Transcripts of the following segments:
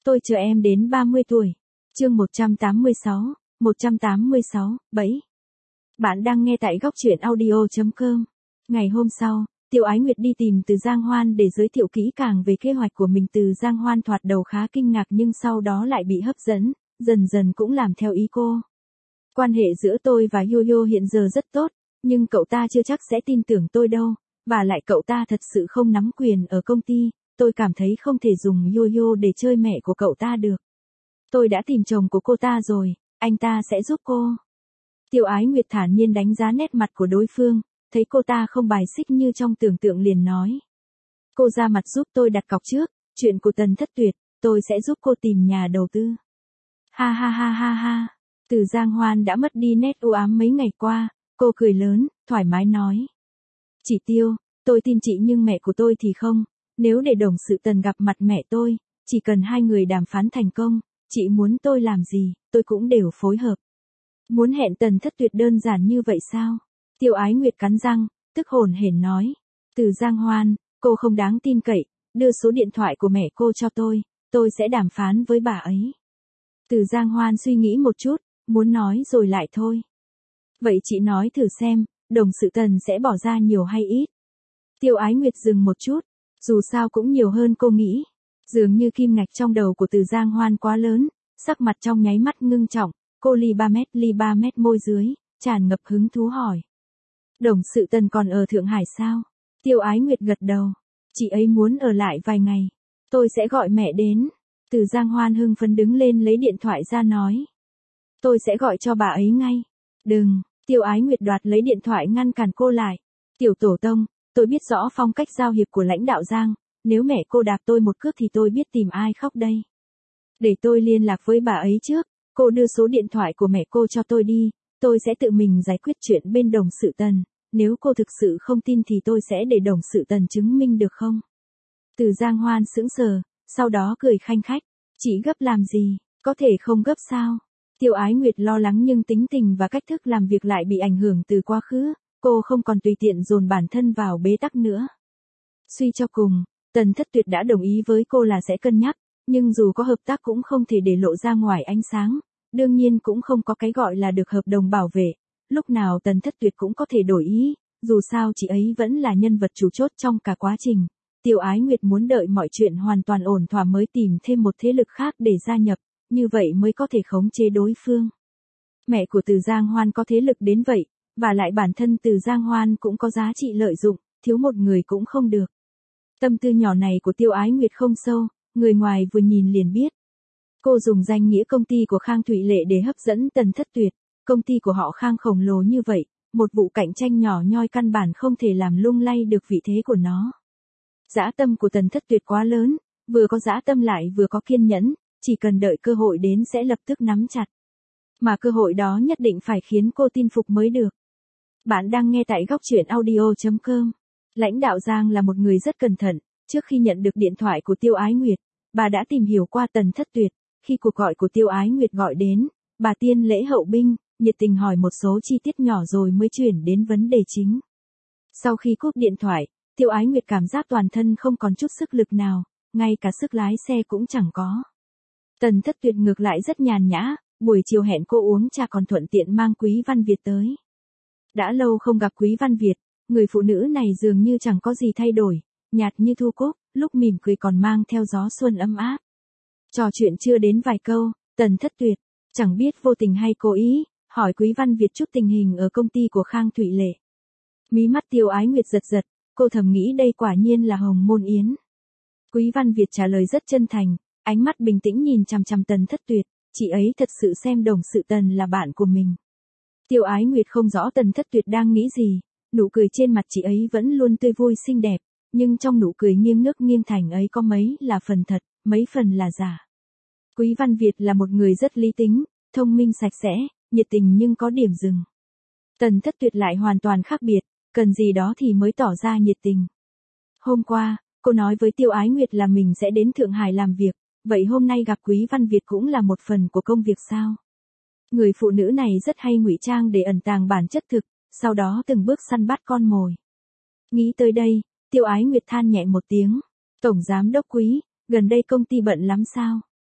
Tôi chờ em đến 30 tuổi. Chương 186, 7. Bạn đang nghe tại góc truyện audio.com. Ngày hôm sau, Tiêu Ái Nguyệt đi tìm Từ Giang Hoan để giới thiệu kỹ càng về kế hoạch của mình. Từ Giang Hoan thoạt đầu khá kinh ngạc nhưng sau đó lại bị hấp dẫn, dần dần cũng làm theo ý cô. Quan hệ giữa tôi và Yo-Yo hiện giờ rất tốt, nhưng cậu ta chưa chắc sẽ tin tưởng tôi đâu, và lại cậu ta thật sự không nắm quyền ở công ty, tôi cảm thấy không thể dùng Yo-Yo để chơi mẹ của cậu ta được. Tôi đã tìm chồng của cô ta rồi, anh ta sẽ giúp cô. Tiêu Ái Nguyệt thản nhiên đánh giá nét mặt của đối phương, thấy cô ta không bài xích như trong tưởng tượng liền nói. Cô ra mặt giúp tôi đặt cọc trước, chuyện của Tần Thất Tuyệt, tôi sẽ giúp cô tìm nhà đầu tư. Ha ha ha ha ha. Từ Giang Hoan đã mất đi nét u ám mấy ngày qua, cô cười lớn, thoải mái nói. Chị Tiêu, tôi tin chị nhưng mẹ của tôi thì không, nếu để đồng sự Tần gặp mặt mẹ tôi, chỉ cần hai người đàm phán thành công, chị muốn tôi làm gì, tôi cũng đều phối hợp. Muốn hẹn Tần Thất Tuyệt đơn giản như vậy sao? Tiêu Ái Nguyệt cắn răng, tức hổn hển nói. Từ Giang Hoan, cô không đáng tin cậy, đưa số điện thoại của mẹ cô cho tôi sẽ đàm phán với bà ấy. Từ Giang Hoan suy nghĩ một chút, muốn nói rồi lại thôi. Vậy chị nói thử xem, đồng sự Tần sẽ bỏ ra nhiều hay ít? Tiêu Ái Nguyệt dừng một chút, dù sao cũng nhiều hơn cô nghĩ. Dường như kim ngạch trong đầu của Từ Giang Hoan quá lớn, sắc mặt trong nháy mắt ngưng trọng, cô ly 3 mét môi dưới, tràn ngập hứng thú hỏi. Đồng sự Tần còn ở Thượng Hải sao? Tiêu Ái Nguyệt gật đầu. Chị ấy muốn ở lại vài ngày. Tôi sẽ gọi mẹ đến. Từ Giang Hoan hưng phấn đứng lên lấy điện thoại ra nói. Tôi sẽ gọi cho bà ấy ngay. Đừng, Tiêu Ái Nguyệt đoạt lấy điện thoại ngăn cản cô lại. Tiểu tổ tông, tôi biết rõ phong cách giao hiệp của lãnh đạo Giang, nếu mẹ cô đạp tôi một cước thì tôi biết tìm ai khóc đây. Để tôi liên lạc với bà ấy trước, cô đưa số điện thoại của mẹ cô cho tôi đi, tôi sẽ tự mình giải quyết chuyện bên đồng sự Tần, nếu cô thực sự không tin thì tôi sẽ để đồng sự Tần chứng minh được không? Từ Giang Hoan sững sờ, sau đó cười khanh khách, chị gấp làm gì, có thể không gấp sao? Tiêu Ái Nguyệt lo lắng nhưng tính tình và cách thức làm việc lại bị ảnh hưởng từ quá khứ, cô không còn tùy tiện dồn bản thân vào bế tắc nữa. Suy cho cùng, Tần Thất Tuyệt đã đồng ý với cô là sẽ cân nhắc, nhưng dù có hợp tác cũng không thể để lộ ra ngoài ánh sáng, đương nhiên cũng không có cái gọi là được hợp đồng bảo vệ, lúc nào Tần Thất Tuyệt cũng có thể đổi ý, dù sao chị ấy vẫn là nhân vật chủ chốt trong cả quá trình. Tiêu Ái Nguyệt muốn đợi mọi chuyện hoàn toàn ổn thỏa mới tìm thêm một thế lực khác để gia nhập, như vậy mới có thể khống chế đối phương. Mẹ của Từ Giang Hoan có thế lực đến vậy, và lại bản thân Từ Giang Hoan cũng có giá trị lợi dụng, thiếu một người cũng không được. Tâm tư nhỏ này của Tiêu Ái Nguyệt không sâu, người ngoài vừa nhìn liền biết. Cô dùng danh nghĩa công ty của Khang Thụy Lệ để hấp dẫn Tần Thất Tuyệt, công ty của họ Khang khổng lồ như vậy, một vụ cạnh tranh nhỏ nhoi căn bản không thể làm lung lay được vị thế của nó. Dã tâm của Tần Thất Tuyệt quá lớn, vừa có dã tâm lại vừa có kiên nhẫn, chỉ cần đợi cơ hội đến sẽ lập tức nắm chặt. Mà cơ hội đó nhất định phải khiến cô tin phục mới được. Bạn đang nghe tại góc truyện audio.com. Lãnh đạo Giang là một người rất cẩn thận, trước khi nhận được điện thoại của Tiêu Ái Nguyệt, bà đã tìm hiểu qua Tần Thất Tuyệt, khi cuộc gọi của Tiêu Ái Nguyệt gọi đến, bà tiên lễ hậu binh, nhiệt tình hỏi một số chi tiết nhỏ rồi mới chuyển đến vấn đề chính. Sau khi cúp điện thoại, Tiêu Ái Nguyệt cảm giác toàn thân không còn chút sức lực nào, ngay cả sức lái xe cũng chẳng có. Tần Thất Tuyệt ngược lại rất nhàn nhã, buổi chiều hẹn cô uống trà còn thuận tiện mang Quý Văn Việt tới. Đã lâu không gặp Quý Văn Việt, người phụ nữ này dường như chẳng có gì thay đổi, nhạt như thu cúc, lúc mỉm cười còn mang theo gió xuân ấm áp. Trò chuyện chưa đến vài câu, Tần Thất Tuyệt, chẳng biết vô tình hay cố ý, hỏi Quý Văn Việt chút tình hình ở công ty của Khang Thụy Lệ. Mí mắt Tiêu Ái Nguyệt giật giật, cô thầm nghĩ đây quả nhiên là Hồng Môn Yến. Quý Văn Việt trả lời rất chân thành, ánh mắt bình tĩnh nhìn chằm chằm Tần Thất Tuyệt, chị ấy thật sự xem đồng sự Tần là bạn của mình. Tiêu Ái Nguyệt không rõ Tần Thất Tuyệt đang nghĩ gì, nụ cười trên mặt chị ấy vẫn luôn tươi vui xinh đẹp, nhưng trong nụ cười nghiêng nước nghiêng thành ấy có mấy là phần thật, mấy phần là giả. Quý Văn Việt là một người rất lý tính, thông minh sạch sẽ, nhiệt tình nhưng có điểm dừng. Tần Thất Tuyệt lại hoàn toàn khác biệt, cần gì đó thì mới tỏ ra nhiệt tình. Hôm qua, cô nói với Tiêu Ái Nguyệt là mình sẽ đến Thượng Hải làm việc, vậy hôm nay gặp Quý Văn Việt cũng là một phần của công việc sao? Người phụ nữ này rất hay ngụy trang để ẩn tàng bản chất thực, sau đó từng bước săn bắt con mồi. Nghĩ tới đây, Tiêu Ái Nguyệt than nhẹ một tiếng. Tổng giám đốc Quý, gần đây công ty bận lắm sao?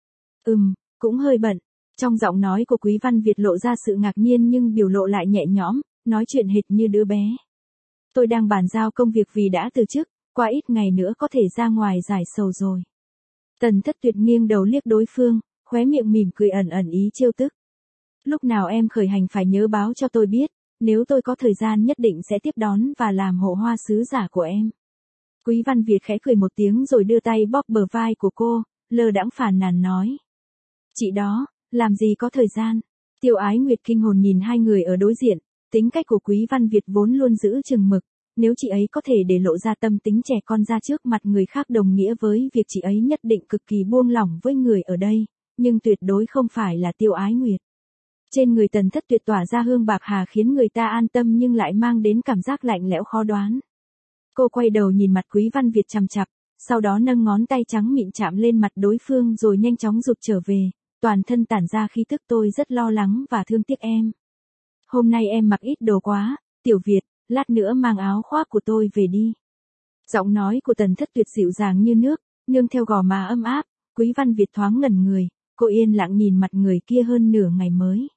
Cũng hơi bận. Trong giọng nói của Quý Văn Việt lộ ra sự ngạc nhiên nhưng biểu lộ lại nhẹ nhõm, nói chuyện hệt như đứa bé. Tôi đang bàn giao công việc vì đã từ chức, qua ít ngày nữa có thể ra ngoài giải sầu rồi. Tần Thất Tuyệt nghiêng đầu liếc đối phương, khóe miệng mỉm cười ẩn ẩn ý trêu tức. Lúc nào em khởi hành phải nhớ báo cho tôi biết, nếu tôi có thời gian nhất định sẽ tiếp đón và làm hộ hoa sứ giả của em. Quý Văn Việt khẽ cười một tiếng rồi đưa tay bóp bờ vai của cô, lơ đãng phàn nàn nói. Chị đó, làm gì có thời gian. Tiêu Ái Nguyệt kinh hồn nhìn hai người ở đối diện, tính cách của Quý Văn Việt vốn luôn giữ chừng mực, nếu chị ấy có thể để lộ ra tâm tính trẻ con ra trước mặt người khác đồng nghĩa với việc chị ấy nhất định cực kỳ buông lỏng với người ở đây, nhưng tuyệt đối không phải là Tiêu Ái Nguyệt. Trên người Tần Thất Tuyệt tỏa ra hương bạc hà khiến người ta an tâm nhưng lại mang đến cảm giác lạnh lẽo khó đoán. Cô quay đầu nhìn mặt Quý Văn Việt chằm chằm, sau đó nâng ngón tay trắng mịn chạm lên mặt đối phương rồi nhanh chóng rụt trở về, toàn thân tản ra khí tức tôi rất lo lắng và thương tiếc em. Hôm nay em mặc ít đồ quá, Tiểu Việt, lát nữa mang áo khoác của tôi về đi. Giọng nói của Tần Thất Tuyệt dịu dàng như nước, nương theo gò má ấm áp, Quý Văn Việt thoáng ngẩn người, cô yên lặng nhìn mặt người kia hơn nửa ngày mới.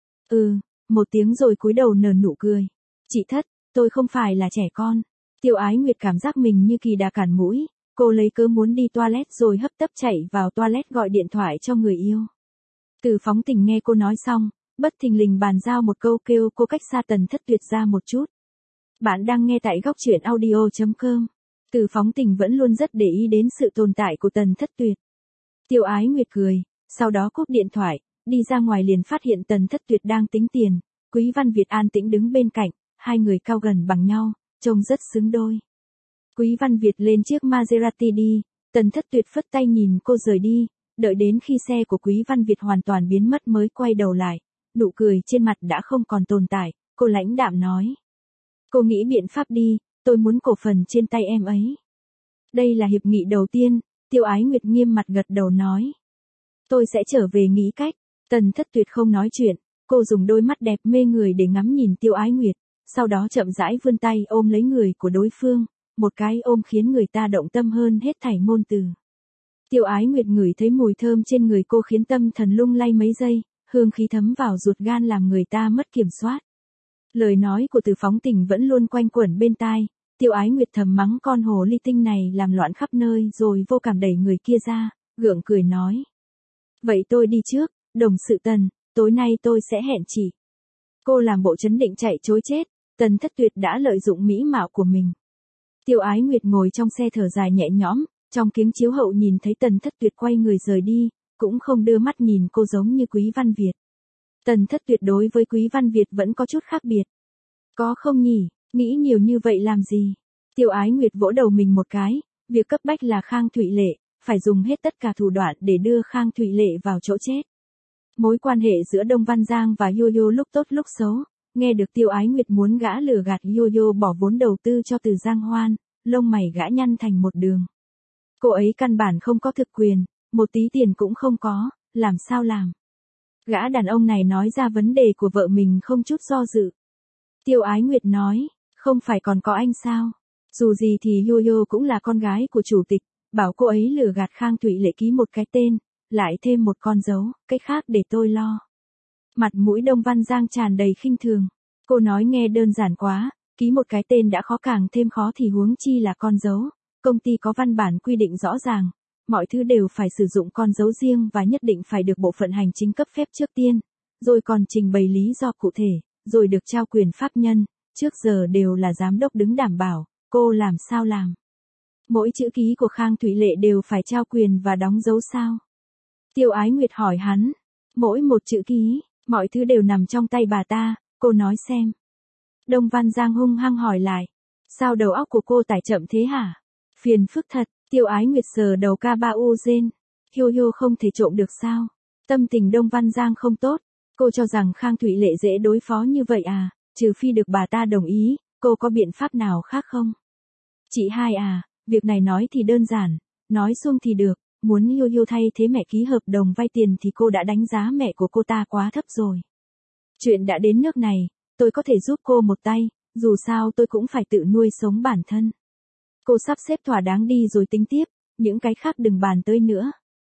Một tiếng rồi cúi đầu nở nụ cười. Chị Thất, tôi không phải là trẻ con. Tiêu Ái Nguyệt cảm giác mình như kỳ đà cản mũi, cô lấy cớ muốn đi toilet rồi hấp tấp chạy vào toilet gọi điện thoại cho người yêu. Từ Phóng Tình nghe cô nói xong, bất thình lình bàn giao một câu kêu cô cách xa Tần Thất Tuyệt ra một chút. Bạn đang nghe tại góc truyện audio.com. Từ Phóng Tình vẫn luôn rất để ý đến sự tồn tại của Tần Thất Tuyệt. Tiêu Ái Nguyệt cười, sau đó cúp điện thoại, đi ra ngoài liền phát hiện Tần Thất Tuyệt đang tính tiền, Quý Văn Việt an tĩnh đứng bên cạnh, hai người cao gần bằng nhau, trông rất xứng đôi. Quý Văn Việt lên chiếc Maserati đi, Tần Thất Tuyệt phất tay nhìn cô rời đi, đợi đến khi xe của Quý Văn Việt hoàn toàn biến mất mới quay đầu lại, nụ cười trên mặt đã không còn tồn tại, cô lãnh đạm nói. Cô nghĩ biện pháp đi, tôi muốn cổ phần trên tay em ấy. Đây là hiệp nghị đầu tiên, Tiêu Ái Nguyệt nghiêm mặt gật đầu nói. Tôi sẽ trở về nghĩ cách. Tần Thất Tuyệt không nói chuyện, cô dùng đôi mắt đẹp mê người để ngắm nhìn Tiêu Ái Nguyệt, sau đó chậm rãi vươn tay ôm lấy người của đối phương, một cái ôm khiến người ta động tâm hơn hết thảy ngôn từ. Tiêu Ái Nguyệt ngửi thấy mùi thơm trên người cô khiến tâm thần lung lay mấy giây, hương khí thấm vào ruột gan làm người ta mất kiểm soát. Lời nói của Từ Phóng Tình vẫn luôn quanh quẩn bên tai, Tiêu Ái Nguyệt thầm mắng con hồ ly tinh này làm loạn khắp nơi rồi vô cảm đẩy người kia ra, gượng cười nói. Vậy tôi đi trước, đồng sự Tần, tối nay tôi sẽ hẹn chị. Cô làm bộ trấn định chạy chối chết, Tần Thất Tuyệt đã lợi dụng mỹ mạo của mình. Tiêu Ái Nguyệt ngồi trong xe thở dài nhẹ nhõm, trong kính chiếu hậu nhìn thấy Tần Thất Tuyệt quay người rời đi, cũng không đưa mắt nhìn cô giống như Quý Văn Việt. Tần Thất Tuyệt đối với Quý Văn Việt vẫn có chút khác biệt. Có không nhỉ, nghĩ nhiều như vậy làm gì? Tiêu Ái Nguyệt vỗ đầu mình một cái, việc cấp bách là Khang Thụy Lệ, phải dùng hết tất cả thủ đoạn để đưa Khang Thụy Lệ vào chỗ chết. Mối quan hệ giữa Đông Văn Giang và Yo-Yo lúc tốt lúc xấu, nghe được Tiêu Ái Nguyệt muốn gã lừa gạt Yo-Yo bỏ vốn đầu tư cho Từ Giang Hoan, lông mày gã nhăn thành một đường. Cô ấy căn bản không có thực quyền, một tí tiền cũng không có, làm sao làm? Gã đàn ông này nói ra vấn đề của vợ mình không chút do dự. Tiêu Ái Nguyệt nói, không phải còn có anh sao? Dù gì thì Yo-Yo cũng là con gái của chủ tịch, bảo cô ấy lừa gạt Khang Thụy Lệ ký một cái tên, lại thêm một con dấu, cái khác để tôi lo. Mặt mũi Đông Văn Giang tràn đầy khinh thường. Cô nói nghe đơn giản quá, ký một cái tên đã khó càng thêm khó thì huống chi là con dấu. Công ty có văn bản quy định rõ ràng, mọi thứ đều phải sử dụng con dấu riêng và nhất định phải được bộ phận hành chính cấp phép trước tiên, rồi còn trình bày lý do cụ thể, rồi được trao quyền pháp nhân, trước giờ đều là giám đốc đứng đảm bảo, cô làm sao làm? Mỗi chữ ký của Khang Thụy Lệ đều phải trao quyền và đóng dấu sao? Tiêu Ái Nguyệt hỏi hắn, mỗi một chữ ký, mọi thứ đều nằm trong tay bà ta, cô nói xem. Đông Văn Giang hung hăng hỏi lại, sao đầu óc của cô tải chậm thế hả? Phiền phức thật, Tiêu Ái Nguyệt sờ đầu ca ba u rên, Yo-Yo không thể trộm được sao? Tâm tình Đông Văn Giang không tốt, cô cho rằng Khang Thụy Lệ dễ đối phó như vậy à, trừ phi được bà ta đồng ý, cô có biện pháp nào khác không? Chị hai à, việc này nói thì đơn giản, nói xuông thì được, muốn Yo-Yo thay thế mẹ ký hợp đồng vay tiền thì cô đã đánh giá mẹ của cô ta quá thấp rồi. Chuyện đã đến nước này, tôi có thể giúp cô một tay, dù sao tôi cũng phải tự nuôi sống bản thân. Cô sắp xếp thỏa đáng đi rồi tính tiếp, những cái khác đừng bàn tới nữa.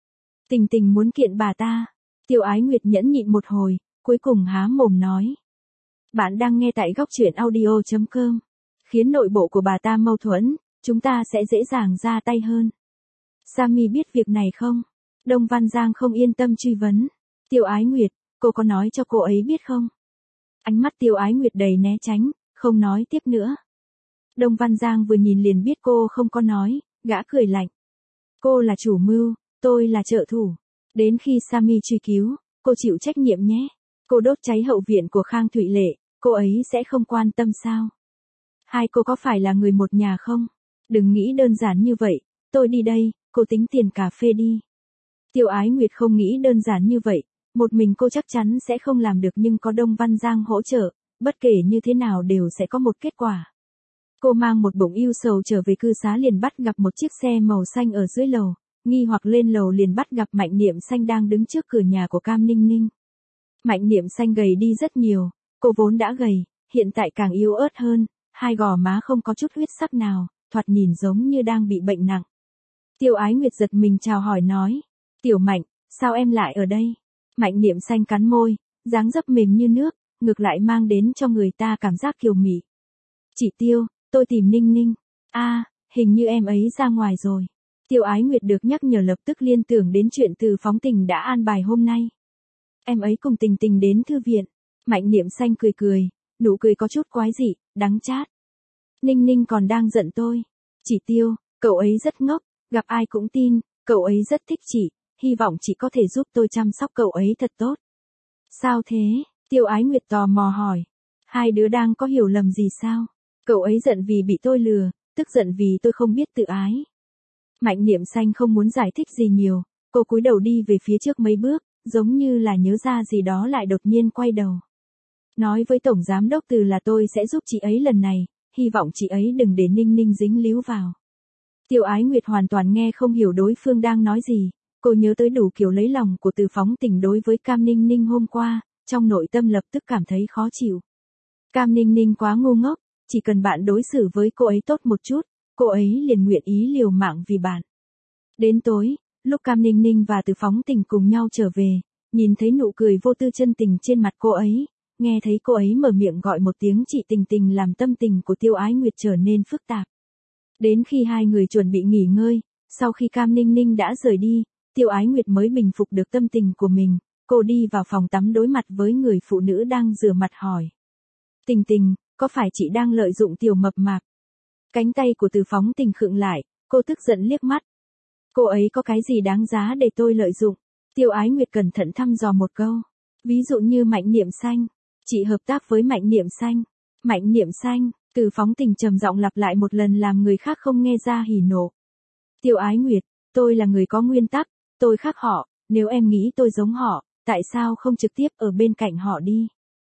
Tình tình muốn kiện bà ta. Tiêu Ái Nguyệt nhẫn nhịn một hồi, cuối cùng há mồm nói. Bạn đang nghe tại góc truyện audio.com. Khiến nội bộ của bà ta mâu thuẫn, chúng ta sẽ dễ dàng ra tay hơn. Sammy biết việc này không? Đông Văn Giang không yên tâm truy vấn. Tiêu Ái Nguyệt, cô có nói cho cô ấy biết không? Ánh mắt Tiêu Ái Nguyệt đầy né tránh, không nói tiếp nữa. Đông Văn Giang vừa nhìn liền biết cô không có nói, gã cười lạnh. Cô là chủ mưu, tôi là trợ thủ. Đến khi Sammy truy cứu, cô chịu trách nhiệm nhé. Cô đốt cháy hậu viện của Khang Thụy Lệ, cô ấy sẽ không quan tâm sao? Hai cô có phải là người một nhà không? Đừng nghĩ đơn giản như vậy, tôi đi đây, cô tính tiền cà phê đi. Tiêu Ái Nguyệt không nghĩ đơn giản như vậy, một mình cô chắc chắn sẽ không làm được nhưng có Đông Văn Giang hỗ trợ, bất kể như thế nào đều sẽ có một kết quả. Cô mang một bụng ưu sầu trở về cư xá liền bắt gặp một chiếc xe màu xanh ở dưới lầu, nghi hoặc lên lầu liền bắt gặp Mạnh Niệm Xanh đang đứng trước cửa nhà của Cam Ninh Ninh. Mạnh Niệm Xanh gầy đi rất nhiều, cô vốn đã gầy, hiện tại càng yếu ớt hơn, hai gò má không có chút huyết sắc nào, thoạt nhìn giống như đang bị bệnh nặng. Tiêu Ái Nguyệt giật mình chào hỏi nói, Tiểu Mạnh, sao em lại ở đây? Mạnh Niệm Xanh cắn môi, dáng dấp mềm như nước, ngược lại mang đến cho người ta cảm giác kiều mị. Chị Tiêu, tôi tìm Ninh Ninh. Hình như em ấy ra ngoài rồi. Tiêu Ái Nguyệt được nhắc nhở lập tức liên tưởng đến chuyện Từ Phóng Tình đã an bài hôm nay. Em ấy cùng Tình Tình đến thư viện. Mạnh Niệm Xanh cười cười, nụ cười có chút quái dị, đắng chát. Ninh Ninh còn đang giận tôi. Chị Tiêu, cậu ấy rất ngốc, gặp ai cũng tin, cậu ấy rất thích chị, hy vọng chị có thể giúp tôi chăm sóc cậu ấy thật tốt. Sao thế? Tiêu Ái Nguyệt tò mò hỏi. Hai đứa đang có hiểu lầm gì sao? Cậu ấy giận vì bị tôi lừa, tức giận vì tôi không biết tự ái. Mạnh Niệm Xanh không muốn giải thích gì nhiều, cô cúi đầu đi về phía trước mấy bước, giống như là nhớ ra gì đó lại đột nhiên quay đầu. Nói với Tổng Giám Đốc Từ là tôi sẽ giúp chị ấy lần này, hy vọng chị ấy đừng để Ninh Ninh dính líu vào. Tiêu Ái Nguyệt hoàn toàn nghe không hiểu đối phương đang nói gì, cô nhớ tới đủ kiểu lấy lòng của Từ Phóng Tình đối với Cam Ninh Ninh hôm qua, trong nội tâm lập tức cảm thấy khó chịu. Cam Ninh Ninh quá ngu ngốc, chỉ cần bạn đối xử với cô ấy tốt một chút, cô ấy liền nguyện ý liều mạng vì bạn. Đến tối, lúc Cam Ninh Ninh và Từ Phóng Tình cùng nhau trở về, nhìn thấy nụ cười vô tư chân tình trên mặt cô ấy, nghe thấy cô ấy mở miệng gọi một tiếng chị Tình Tình làm tâm tình của Tiêu Ái Nguyệt trở nên phức tạp. Đến khi hai người chuẩn bị nghỉ ngơi, sau khi Cam Ninh Ninh đã rời đi, Tiêu Ái Nguyệt mới bình phục được tâm tình của mình, cô đi vào phòng tắm đối mặt với người phụ nữ đang rửa mặt hỏi. Tình Tình, có phải chị đang lợi dụng Tiểu Mập Mạp? Cánh tay của Từ Phóng Tình khựng lại, cô tức giận liếc mắt. Cô ấy có cái gì đáng giá để tôi lợi dụng? Tiêu Ái Nguyệt cẩn thận thăm dò một câu. Ví dụ như Mạnh Niệm Xanh. Chị hợp tác với Mạnh Niệm Xanh. Mạnh Niệm Xanh, Từ Phóng Tình trầm giọng lặp lại một lần làm người khác không nghe ra hỉ nộ. Tiêu Ái Nguyệt, tôi là người có nguyên tắc, tôi khác họ, nếu em nghĩ tôi giống họ, tại sao không trực tiếp ở bên cạnh họ đi?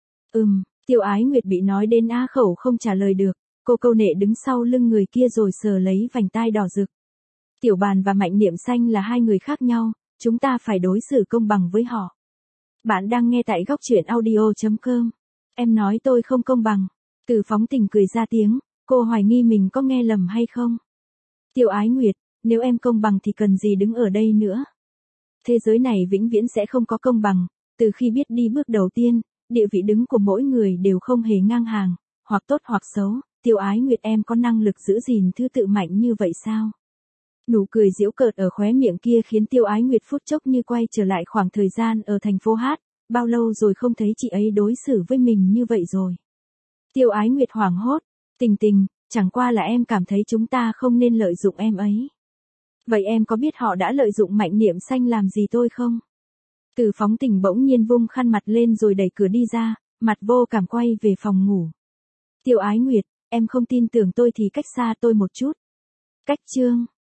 Tiêu Ái Nguyệt bị nói đến á khẩu không trả lời được, cô câu nệ đứng sau lưng người kia rồi sờ lấy vành tai đỏ rực. Tiểu Bàn và Mạnh Niệm Xanh là hai người khác nhau, chúng ta phải đối xử công bằng với họ. Bạn đang nghe tại góc truyện audio.com. Em nói tôi không công bằng. Từ Phóng Tình cười ra tiếng, cô hoài nghi mình có nghe lầm hay không. Tiêu Ái Nguyệt, nếu em công bằng thì cần gì đứng ở đây nữa. Thế giới này vĩnh viễn sẽ không có công bằng, từ khi biết đi bước đầu tiên, địa vị đứng của mỗi người đều không hề ngang hàng, hoặc tốt hoặc xấu. Tiêu Ái Nguyệt em có năng lực giữ gìn thứ tự mạnh như vậy sao? Nụ cười giễu cợt ở khóe miệng kia khiến Tiêu Ái Nguyệt phút chốc như quay trở lại khoảng thời gian ở thành phố Hát, bao lâu rồi không thấy chị ấy đối xử với mình như vậy rồi. Tiêu Ái Nguyệt hoảng hốt, Tình Tình, chẳng qua là em cảm thấy chúng ta không nên lợi dụng em ấy. Vậy em có biết họ đã lợi dụng Mạnh Niệm Xanh làm gì tôi không? Từ Phóng Tình bỗng nhiên vung khăn mặt lên rồi đẩy cửa đi ra, mặt vô cảm quay về phòng ngủ. Tiêu Ái Nguyệt, em không tin tưởng tôi thì cách xa tôi một chút. Cách chương